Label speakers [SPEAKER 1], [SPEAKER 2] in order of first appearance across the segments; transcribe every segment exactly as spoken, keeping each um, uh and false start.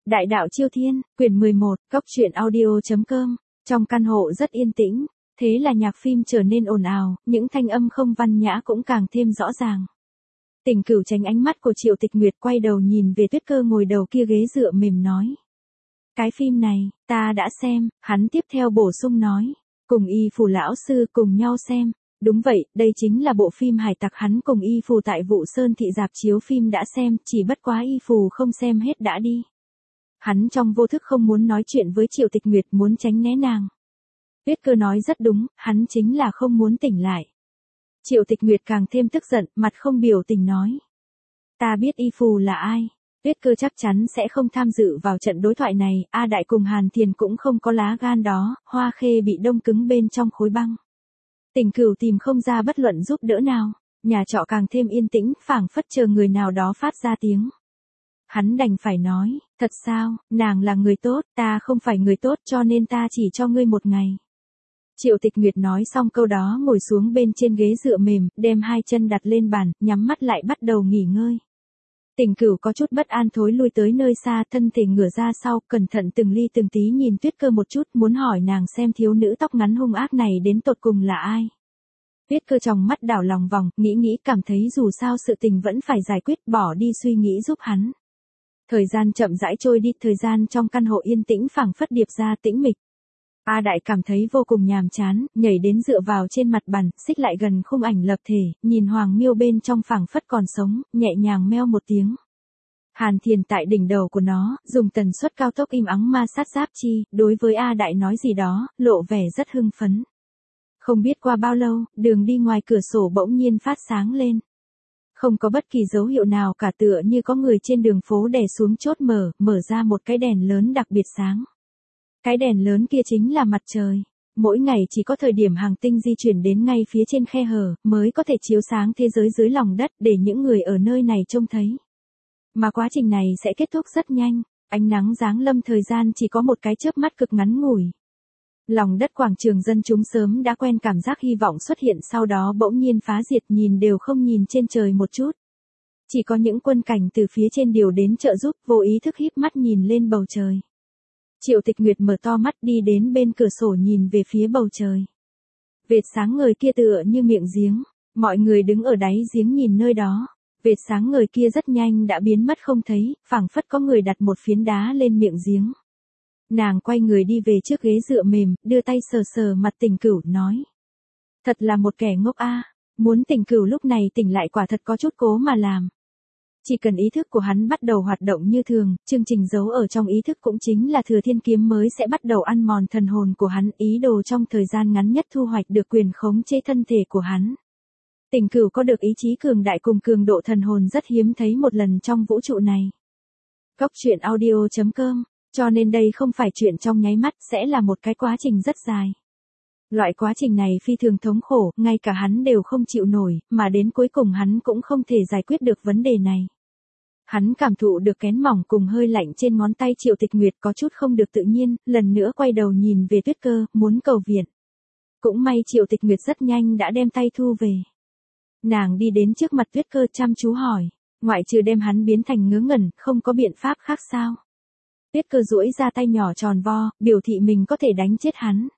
[SPEAKER 1] Đại đạo Chiêu Thiên, quyển mười một, cốc truyện audio chấm com. Trong căn hộ rất yên tĩnh, thế là nhạc phim trở nên ồn ào, những thanh âm không văn nhã cũng càng thêm rõ ràng. Tình Cửu tránh ánh mắt của Triệu Tịch Nguyệt, quay đầu nhìn về Tuyết Cơ ngồi đầu kia ghế dựa mềm nói. Cái phim này, ta đã xem, hắn tiếp theo bổ sung nói. Cùng Y Phù lão sư cùng nhau xem. Đúng vậy, đây chính là bộ phim hải tặc hắn cùng Y Phù tại Vụ Sơn thị rạp chiếu phim đã xem, chỉ bất quá Y Phù không xem hết đã đi. Hắn trong vô thức không muốn nói chuyện với Triệu Tịch Nguyệt, muốn tránh né nàng. Tuyết Cơ nói rất đúng, hắn chính là không muốn tỉnh lại. Triệu Tịch Nguyệt càng thêm tức giận, mặt không biểu tình nói. Ta biết Y Phù là ai. Tuyết Cơ chắc chắn sẽ không tham dự vào trận đối thoại này, A Đại cùng Hàn Thiền cũng không có lá gan đó, Hoa Khê bị đông cứng bên trong khối băng. Tình Cửu tìm không ra bất luận giúp đỡ nào, nhà trọ càng thêm yên tĩnh, phảng phất chờ người nào đó phát ra tiếng. Hắn đành phải nói, thật sao, nàng là người tốt, ta không phải người tốt cho nên ta chỉ cho ngươi một ngày. Triệu Tịch Nguyệt nói xong câu đó ngồi xuống bên trên ghế dựa mềm, đem hai chân đặt lên bàn, nhắm mắt lại bắt đầu nghỉ ngơi. Tình Cửu có chút bất an thối lui tới nơi xa, thân thể ngửa ra sau, cẩn thận từng ly từng tí nhìn Tuyết Cơ một chút, muốn hỏi nàng xem thiếu nữ tóc ngắn hung ác này đến tột cùng là ai. Tuyết Cơ trong mắt đảo lòng vòng, nghĩ nghĩ cảm thấy dù sao sự tình vẫn phải giải quyết, bỏ đi suy nghĩ giúp hắn. Thời gian chậm rãi trôi đi, thời gian trong căn hộ yên tĩnh phảng phất điệp ra tĩnh mịch. A Đại cảm thấy vô cùng nhàm chán, nhảy đến dựa vào trên mặt bàn, xích lại gần khung ảnh lập thể, nhìn Hoàng Miêu bên trong phảng phất còn sống, nhẹ nhàng meo một tiếng. Hàn Thiền tại đỉnh đầu của nó, dùng tần suất cao tốc im ắng ma sát giáp chi, đối với A Đại nói gì đó, lộ vẻ rất hưng phấn. Không biết qua bao lâu, đường đi ngoài cửa sổ bỗng nhiên phát sáng lên. Không có bất kỳ dấu hiệu nào cả, tựa như có người trên đường phố đè xuống chốt mở, mở ra một cái đèn lớn đặc biệt sáng. Cái đèn lớn kia chính là mặt trời. Mỗi ngày chỉ có thời điểm hành tinh di chuyển đến ngay phía trên khe hở, mới có thể chiếu sáng thế giới dưới lòng đất để những người ở nơi này trông thấy. Mà quá trình này sẽ kết thúc rất nhanh, ánh nắng giáng lâm thời gian chỉ có một cái chớp mắt cực ngắn ngủi. Lòng đất quảng trường dân chúng sớm đã quen cảm giác hy vọng xuất hiện, sau đó bỗng nhiên phá diệt, nhìn đều không nhìn trên trời một chút. Chỉ có những quân cảnh từ phía trên điều đến trợ giúp, vô ý thức híp mắt nhìn lên bầu trời. Triệu Tịch Nguyệt mở to mắt đi đến bên cửa sổ nhìn về phía bầu trời. Vệt sáng ngời kia tựa như miệng giếng, mọi người đứng ở đáy giếng nhìn nơi đó. Vệt sáng ngời kia rất nhanh đã biến mất không thấy, phảng phất có người đặt một phiến đá lên miệng giếng. Nàng quay người đi về trước ghế dựa mềm, đưa tay sờ sờ mặt Tình Cửu, nói. Thật là một kẻ ngốc a, muốn Tình Cửu lúc này tỉnh lại quả thật có chút cố mà làm. Chỉ cần ý thức của hắn bắt đầu hoạt động như thường, chương trình giấu ở trong ý thức cũng chính là Thừa Thiên Kiếm mới sẽ bắt đầu ăn mòn thần hồn của hắn, ý đồ trong thời gian ngắn nhất thu hoạch được quyền khống chế thân thể của hắn. Tình Cửu có được ý chí cường đại cùng cường độ thần hồn rất hiếm thấy một lần trong vũ trụ này. Cốc truyện audio chấm com, cho nên đây không phải chuyện trong nháy mắt, sẽ là một cái quá trình rất dài. Loại quá trình này phi thường thống khổ, ngay cả hắn đều không chịu nổi, mà đến cuối cùng hắn cũng không thể giải quyết được vấn đề này. Hắn cảm thụ được kén mỏng cùng hơi lạnh trên ngón tay Triệu Tịch Nguyệt, có chút không được tự nhiên, lần nữa quay đầu nhìn về Tuyết Cơ, muốn cầu viện. Cũng may Triệu Tịch Nguyệt rất nhanh đã đem tay thu về. Nàng đi đến trước mặt Tuyết Cơ chăm chú hỏi, ngoại trừ đem hắn biến thành ngớ ngẩn, không có biện pháp khác sao? Tuyết Cơ duỗi ra tay nhỏ tròn vo, biểu thị mình có thể đánh chết hắn.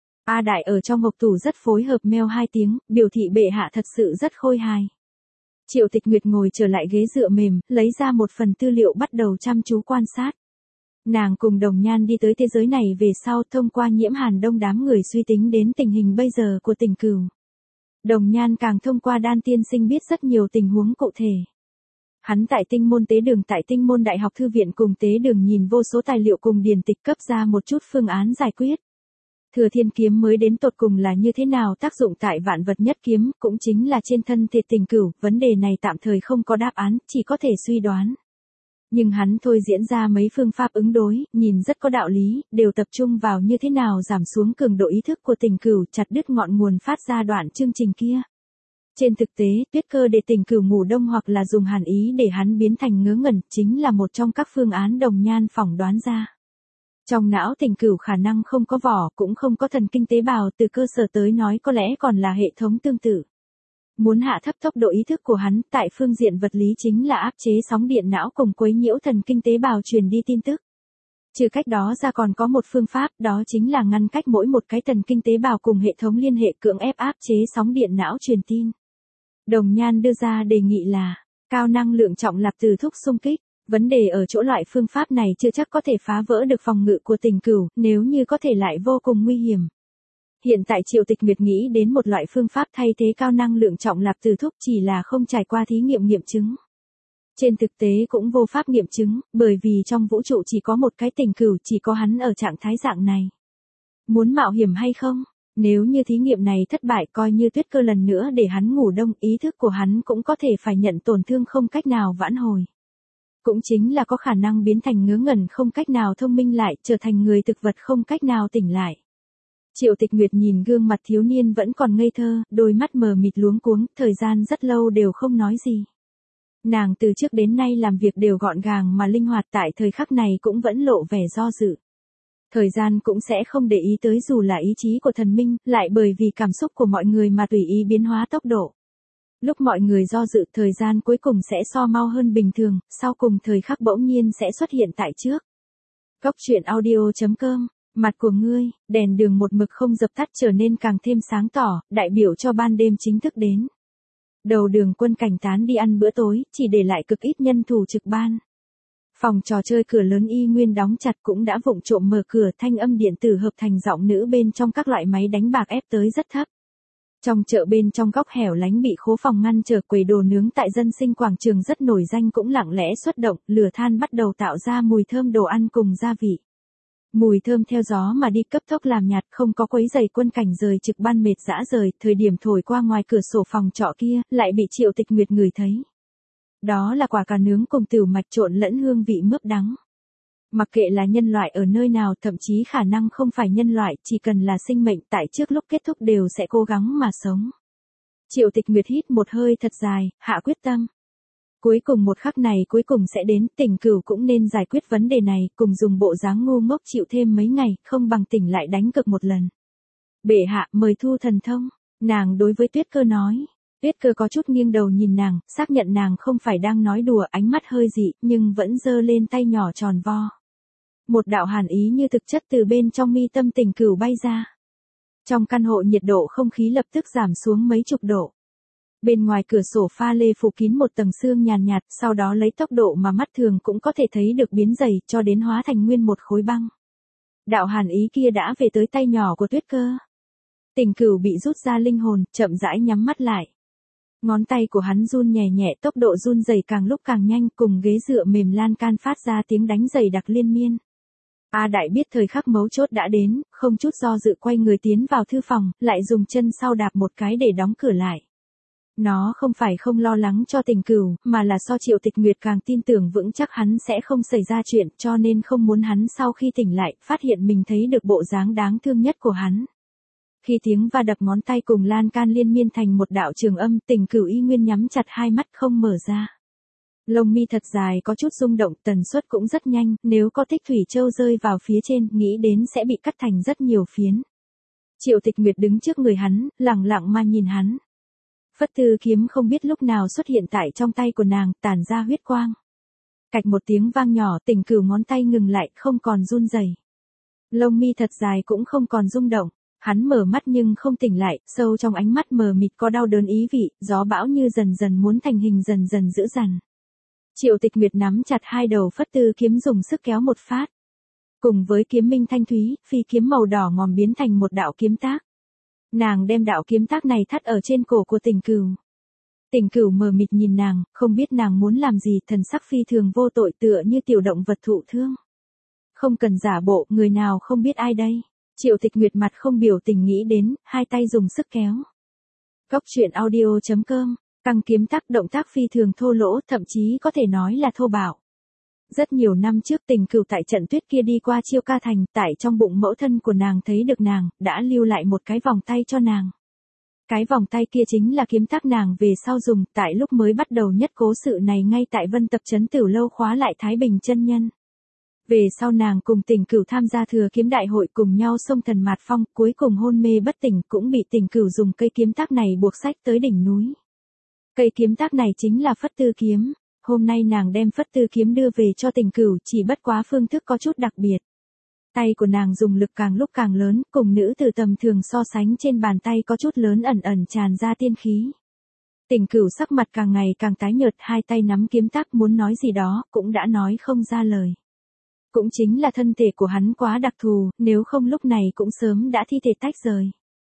[SPEAKER 1] A Đại ở trong ngọc tủ rất phối hợp meo hai tiếng, biểu thị bệ hạ thật sự rất khôi hài. Triệu Tịch Nguyệt ngồi trở lại ghế dựa mềm, lấy ra một phần tư liệu bắt đầu chăm chú quan sát. Nàng cùng Đồng Nhan đi tới thế giới này về sau, thông qua Nhiễm Hàn Đông đám người suy tính đến tình hình bây giờ của Tình Cửu. Đồng Nhan càng thông qua Đan Tiên Sinh biết rất nhiều tình huống cụ thể. Hắn tại Tinh Môn Tế Đường, tại Tinh Môn Đại học Thư viện cùng Tế Đường nhìn vô số tài liệu cùng điển tịch, cấp ra một chút phương án giải quyết. Thừa Thiên Kiếm mới đến tột cùng là như thế nào tác dụng tại Vạn Vật Nhất Kiếm, cũng chính là trên thân thể Tình Cửu, vấn đề này tạm thời không có đáp án, chỉ có thể suy đoán. Nhưng hắn thôi diễn ra mấy phương pháp ứng đối, nhìn rất có đạo lý, đều tập trung vào như thế nào giảm xuống cường độ ý thức của Tình Cửu, chặt đứt ngọn nguồn phát ra đoạn chương trình kia. Trên thực tế, Tuyết Cơ để Tình Cửu ngủ đông hoặc là dùng hàn ý để hắn biến thành ngớ ngẩn, chính là một trong các phương án Đồng Nhan phỏng đoán ra. Trong não Tình Cửu khả năng không có vỏ, cũng không có thần kinh tế bào, từ cơ sở tới nói có lẽ còn là hệ thống tương tự. Muốn hạ thấp tốc độ ý thức của hắn, tại phương diện vật lý chính là áp chế sóng điện não cùng quấy nhiễu thần kinh tế bào truyền đi tin tức. Trừ cách đó ra còn có một phương pháp, đó chính là ngăn cách mỗi một cái thần kinh tế bào cùng hệ thống liên hệ, cưỡng ép áp chế sóng điện não truyền tin. Đồng Nhan đưa ra đề nghị là cao năng lượng trọng lặp từ thúc xung kích. Vấn đề ở chỗ loại phương pháp này chưa chắc có thể phá vỡ được phòng ngự của Tình Cửu, nếu như có thể lại vô cùng nguy hiểm. Hiện tại Triệu Tịch Nguyệt nghĩ đến một loại phương pháp thay thế cao năng lượng trọng lặp từ thúc, chỉ là không trải qua thí nghiệm nghiệm chứng. Trên thực tế cũng vô pháp nghiệm chứng, bởi vì trong vũ trụ chỉ có một cái Tình Cửu, chỉ có hắn ở trạng thái dạng này. Muốn mạo hiểm hay không? Nếu như thí nghiệm này thất bại, coi như Tuyết Cơ lần nữa để hắn ngủ đông, ý thức của hắn cũng có thể phải nhận tổn thương không cách nào vãn hồi. Cũng chính là có khả năng biến thành ngớ ngẩn không cách nào thông minh lại, trở thành người thực vật không cách nào tỉnh lại. Triệu Tịch Nguyệt nhìn gương mặt thiếu niên vẫn còn ngây thơ, đôi mắt mờ mịt luống cuống, thời gian rất lâu đều không nói gì. Nàng từ trước đến nay làm việc đều gọn gàng mà linh hoạt, tại thời khắc này cũng vẫn lộ vẻ do dự. Thời gian cũng sẽ không để ý tới dù là ý chí của thần minh, lại bởi vì cảm xúc của mọi người mà tùy ý biến hóa tốc độ. Lúc mọi người do dự, thời gian cuối cùng sẽ so mau hơn bình thường, sau cùng thời khắc bỗng nhiên sẽ xuất hiện tại trước. Cốc truyện audio chấm com, mặt của ngươi, đèn đường một mực không dập tắt trở nên càng thêm sáng tỏ, đại biểu cho ban đêm chính thức đến. Đầu đường quân cảnh tán đi ăn bữa tối, chỉ để lại cực ít nhân thủ trực ban. Phòng trò chơi cửa lớn y nguyên đóng chặt, cũng đã vụng trộm mở cửa, thanh âm điện tử hợp thành giọng nữ bên trong các loại máy đánh bạc ép tới rất thấp. Trong chợ bên trong góc hẻo lánh bị khố phòng ngăn trở, quầy đồ nướng tại dân sinh quảng trường rất nổi danh cũng lặng lẽ xuất động, lửa than bắt đầu tạo ra mùi thơm đồ ăn cùng gia vị. Mùi thơm theo gió mà đi, cấp tốc làm nhạt, không có quấy giày quân cảnh rời trực ban mệt dã rời, thời điểm thổi qua ngoài cửa sổ phòng trọ kia, lại bị Triệu Tịch Nguyệt ngửi thấy. Đó là quả cà nướng cùng tửu mạch trộn lẫn hương vị mướp đắng. Mặc kệ là nhân loại ở nơi nào, thậm chí khả năng không phải nhân loại, chỉ cần là sinh mệnh tại trước lúc kết thúc đều sẽ cố gắng mà sống. Triệu Tịch Nguyệt hít một hơi thật dài, hạ quyết tâm. Cuối cùng một khắc này cuối cùng sẽ đến, Tình Cửu cũng nên giải quyết vấn đề này, cùng dùng bộ dáng ngu ngốc chịu thêm mấy ngày, không bằng tỉnh lại đánh cược một lần. Bệ hạ mời thu thần thông, nàng đối với Tuyết Cơ nói. Tuyết Cơ có chút nghiêng đầu nhìn nàng, xác nhận nàng không phải đang nói đùa, ánh mắt hơi dị, nhưng vẫn giơ lên tay nhỏ tròn vo. Một đạo hàn ý như thực chất từ bên trong mi tâm Tình Cửu bay ra. Trong căn hộ nhiệt độ không khí lập tức giảm xuống mấy chục độ. Bên ngoài cửa sổ pha lê phủ kín một tầng sương nhàn nhạt, sau đó lấy tốc độ mà mắt thường cũng có thể thấy được biến dày, cho đến hóa thành nguyên một khối băng. Đạo hàn ý kia đã về tới tay nhỏ của Tuyết Cơ. Tình Cửu bị rút ra linh hồn, chậm rãi nhắm mắt lại. Ngón tay của hắn run nhẹ nhẹ, tốc độ run rẩy càng lúc càng nhanh, cùng ghế dựa mềm lan can phát ra tiếng đánh dày đặc liên miên. A Đại biết thời khắc mấu chốt đã đến, không chút do dự quay người tiến vào thư phòng, lại dùng chân sau đạp một cái để đóng cửa lại. Nó không phải không lo lắng cho Tình Cửu, mà là so Triệu Tịch Nguyệt càng tin tưởng vững chắc hắn sẽ không xảy ra chuyện, cho nên không muốn hắn sau khi tỉnh lại, phát hiện mình thấy được bộ dáng đáng thương nhất của hắn. Khi tiếng va đập ngón tay cùng lan can liên miên thành một đạo trường âm, Tình Cửu y nguyên nhắm chặt hai mắt không mở ra. Lông mi thật dài có chút rung động, tần suất cũng rất nhanh, nếu có tích thủy châu rơi vào phía trên, nghĩ đến sẽ bị cắt thành rất nhiều phiến. Triệu Tịch Nguyệt đứng trước người hắn, lặng lặng mà nhìn hắn. Phất Tư kiếm không biết lúc nào xuất hiện tại trong tay của nàng, tản ra huyết quang. Cạch một tiếng vang nhỏ, Tình Cửu ngón tay ngừng lại, không còn run rẩy. Lông mi thật dài cũng không còn rung động. Hắn mở mắt nhưng không tỉnh lại, sâu trong ánh mắt mờ mịt có đau đớn ý vị, gió bão như dần dần muốn thành hình dần dần dữ dằn. Triệu Tịch Nguyệt nắm chặt hai đầu Phất Tư kiếm dùng sức kéo một phát. Cùng với kiếm minh thanh thúy, phi kiếm màu đỏ ngòm biến thành một đạo kiếm tác. Nàng đem đạo kiếm tác này thắt ở trên cổ của Tình Cửu. Tình Cửu mờ mịt nhìn nàng, không biết nàng muốn làm gì, thần sắc phi thường vô tội tựa như tiểu động vật thụ thương. Không cần giả bộ, người nào không biết ai đây. Triệu Tịch Nguyệt mặt không biểu tình nghĩ đến, hai tay dùng sức kéo. Cốc truyện audio chấm com, căng kiếm tác động tác phi thường thô lỗ, thậm chí có thể nói là thô bạo. Rất nhiều năm trước Tình Cửu tại trận tuyết kia đi qua Chiêu Ca Thành, tại trong bụng mẫu thân của nàng thấy được nàng, đã lưu lại một cái vòng tay cho nàng. Cái vòng tay kia chính là kiếm tác nàng về sau dùng, tại lúc mới bắt đầu nhất cố sự này ngay tại Vân Tập Trấn Tử Lâu khóa lại Thái Bình chân nhân. Về sau nàng cùng Tình Cửu tham gia thừa kiếm đại hội cùng nhau xông thần mạt phong, cuối cùng hôn mê bất tỉnh cũng bị Tình Cửu dùng cây kiếm tác này buộc sách tới đỉnh núi. Cây kiếm tác này chính là Phất Tư kiếm. hôm nay nàng đem Phất Tư kiếm đưa về cho Tình Cửu, chỉ bất quá phương thức có chút đặc biệt. Tay của nàng dùng lực càng lúc càng lớn, cùng nữ tử tầm thường so sánh trên bàn tay có chút lớn ẩn ẩn tràn ra tiên khí. Tình Cửu sắc mặt càng ngày càng tái nhợt, hai tay nắm kiếm tác muốn nói gì đó, cũng đã nói không ra lời. Cũng chính là thân thể của hắn quá đặc thù, nếu không lúc này cũng sớm đã thi thể tách rời.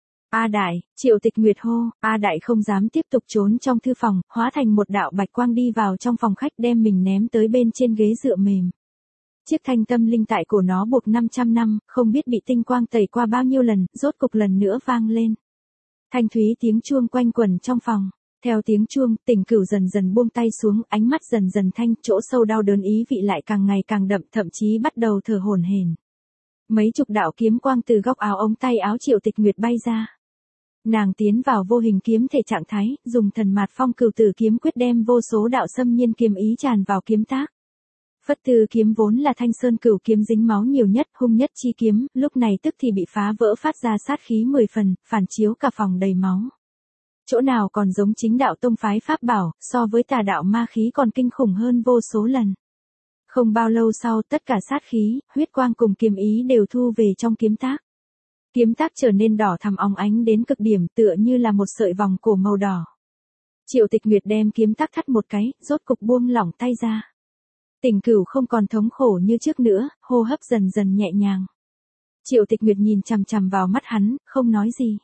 [SPEAKER 1] A Đại, Triệu Tịch Nguyệt hô, A Đại không dám tiếp tục trốn trong thư phòng, hóa thành một đạo bạch quang đi vào trong phòng khách đem mình ném tới bên trên ghế dựa mềm. Chiếc thanh tâm linh tại cổ nó buộc năm trăm năm, không biết bị tinh quang tẩy qua bao nhiêu lần, rốt cục lần nữa vang lên. Thanh thúy tiếng chuông quanh quẩn trong phòng. Theo tiếng chuông, Tình Cửu dần dần buông tay xuống, ánh mắt dần dần thanh, chỗ sâu đau đớn ý vị lại càng ngày càng đậm, thậm chí bắt đầu thở hổn hển. Mấy chục đạo kiếm quang từ góc áo ống tay áo Triệu Tịch Nguyệt bay ra. Nàng tiến vào vô hình kiếm thể trạng thái, dùng thần mạt phong cửu tử kiếm quyết đem vô số đạo xâm nhiên kiếm ý tràn vào kiếm tác. Phất Tư kiếm vốn là Thanh Sơn cửu kiếm dính máu nhiều nhất, hung nhất chi kiếm, lúc này tức thì bị phá vỡ phát ra sát khí mười phần, phản chiếu cả phòng đầy máu. Chỗ nào còn giống chính đạo tông phái pháp bảo, so với tà đạo ma khí còn kinh khủng hơn vô số lần. Không bao lâu sau, tất cả sát khí, huyết quang cùng kiếm ý đều thu về trong kiếm tác. Kiếm tác trở nên đỏ thắm óng ánh đến cực điểm, tựa như là một sợi vòng cổ màu đỏ. Triệu Tịch Nguyệt đem kiếm tác thắt một cái, rốt cục buông lỏng tay ra. Tình Cửu không còn thống khổ như trước nữa, hô hấp dần dần nhẹ nhàng. Triệu Tịch Nguyệt nhìn chằm chằm vào mắt hắn, không nói gì.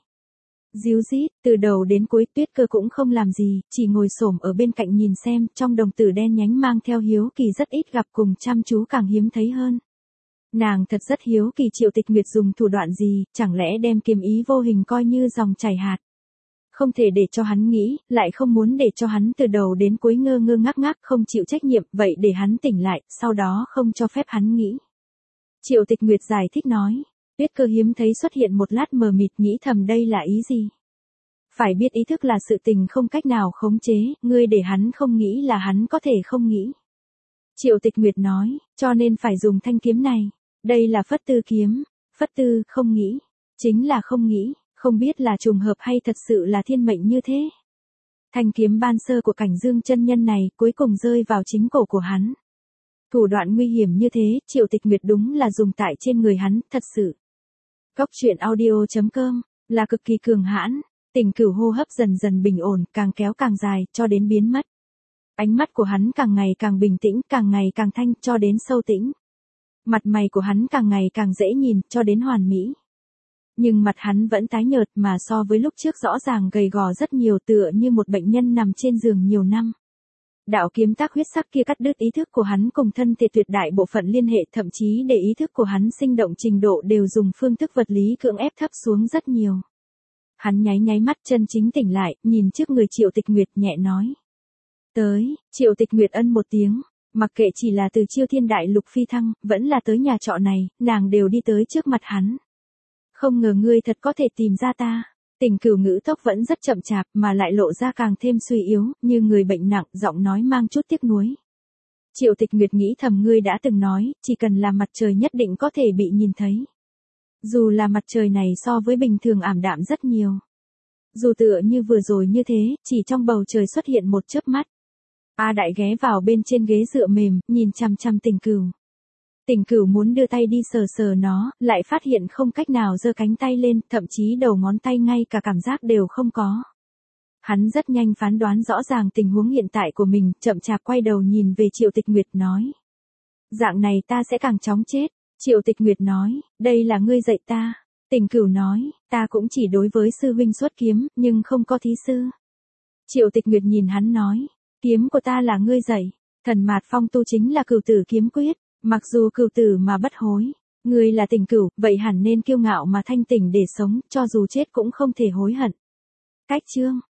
[SPEAKER 1] Díu dít, từ đầu đến cuối Tuyết Cơ cũng không làm gì, chỉ ngồi xổm ở bên cạnh nhìn xem, trong đồng tử đen nhánh mang theo hiếu kỳ rất ít gặp cùng chăm chú càng hiếm thấy hơn. Nàng thật rất hiếu kỳ Triệu Tịch Nguyệt dùng thủ đoạn gì, chẳng lẽ đem kiếm ý vô hình coi như dòng chảy hạt. Không thể để cho hắn nghĩ, lại không muốn để cho hắn từ đầu đến cuối ngơ ngơ ngác ngác không chịu trách nhiệm, vậy để hắn tỉnh lại, sau đó không cho phép hắn nghĩ. Triệu Tịch Nguyệt giải thích nói. Tuyết Cơ hiếm thấy xuất hiện một lát mờ mịt, nghĩ thầm đây là ý gì. Phải biết ý thức là sự tình không cách nào khống chế, ngươi để hắn không nghĩ là hắn có thể không nghĩ. Triệu Tịch Nguyệt nói, cho nên phải dùng thanh kiếm này. Đây là Phất Tư kiếm. Phất Tư, không nghĩ. Chính là không nghĩ, không biết là trùng hợp hay thật sự là thiên mệnh như thế. Thanh kiếm ban sơ của Cảnh Dương chân nhân này cuối cùng rơi vào chính cổ của hắn. Thủ đoạn nguy hiểm như thế, Triệu Tịch Nguyệt đúng là dùng tại trên người hắn, thật sự. Cốc truyện audio chấm com là cực kỳ cường hãn, Tình Cửu hô hấp dần dần bình ổn, càng kéo càng dài, cho đến biến mất. Ánh mắt của hắn càng ngày càng bình tĩnh, càng ngày càng thanh, cho đến sâu tĩnh. Mặt mày của hắn càng ngày càng dễ nhìn, cho đến hoàn mỹ. Nhưng mặt hắn vẫn tái nhợt mà so với lúc trước rõ ràng gầy gò rất nhiều, tựa như một bệnh nhân nằm trên giường nhiều năm. Đạo kiếm tác huyết sắc kia cắt đứt ý thức của hắn cùng thân thể tuyệt đại bộ phận liên hệ, thậm chí để ý thức của hắn sinh động trình độ đều dùng phương thức vật lý cưỡng ép thấp xuống rất nhiều. Hắn nháy nháy mắt chân chính tỉnh lại, nhìn trước người Triệu Tịch Nguyệt nhẹ nói. Tới, Triệu Tịch Nguyệt ân một tiếng, mặc kệ chỉ là từ Chiêu Thiên Đại Lục phi thăng, vẫn là tới nhà trọ này, nàng đều đi tới trước mặt hắn. Không ngờ ngươi thật có thể tìm ra ta. Tình Cửu ngữ tốc vẫn rất chậm chạp mà lại lộ ra càng thêm suy yếu, như người bệnh nặng, giọng nói mang chút tiếc nuối. Triệu Tịch Nguyệt nghĩ thầm ngươi đã từng nói, chỉ cần là mặt trời nhất định có thể bị nhìn thấy. Dù là mặt trời này so với bình thường ảm đạm rất nhiều. Dù tựa như vừa rồi như thế, chỉ trong bầu trời xuất hiện một chớp mắt. A Đại ghé vào bên trên ghế dựa mềm, nhìn chằm chằm Tình Cửu. Tình Cửu muốn đưa tay đi sờ sờ nó, lại phát hiện không cách nào giơ cánh tay lên, thậm chí đầu ngón tay ngay cả cảm giác đều không có. Hắn rất nhanh phán đoán rõ ràng tình huống hiện tại của mình, chậm chạp quay đầu nhìn về Triệu Tịch Nguyệt nói. Dạng này ta sẽ càng chóng chết. Triệu Tịch Nguyệt nói, đây là ngươi dạy ta. Tình Cửu nói, ta cũng chỉ đối với sư huynh xuất kiếm, nhưng không có thí sư. Triệu Tịch Nguyệt nhìn hắn nói, kiếm của ta là ngươi dạy, thần mạt phong tu chính là cửu tử kiếm quyết. Mặc dù cửu tử mà bất hối, ngươi là Tình Cửu, vậy hẳn nên kiêu ngạo mà thanh tỉnh để sống, cho dù chết cũng không thể hối hận. Cách chương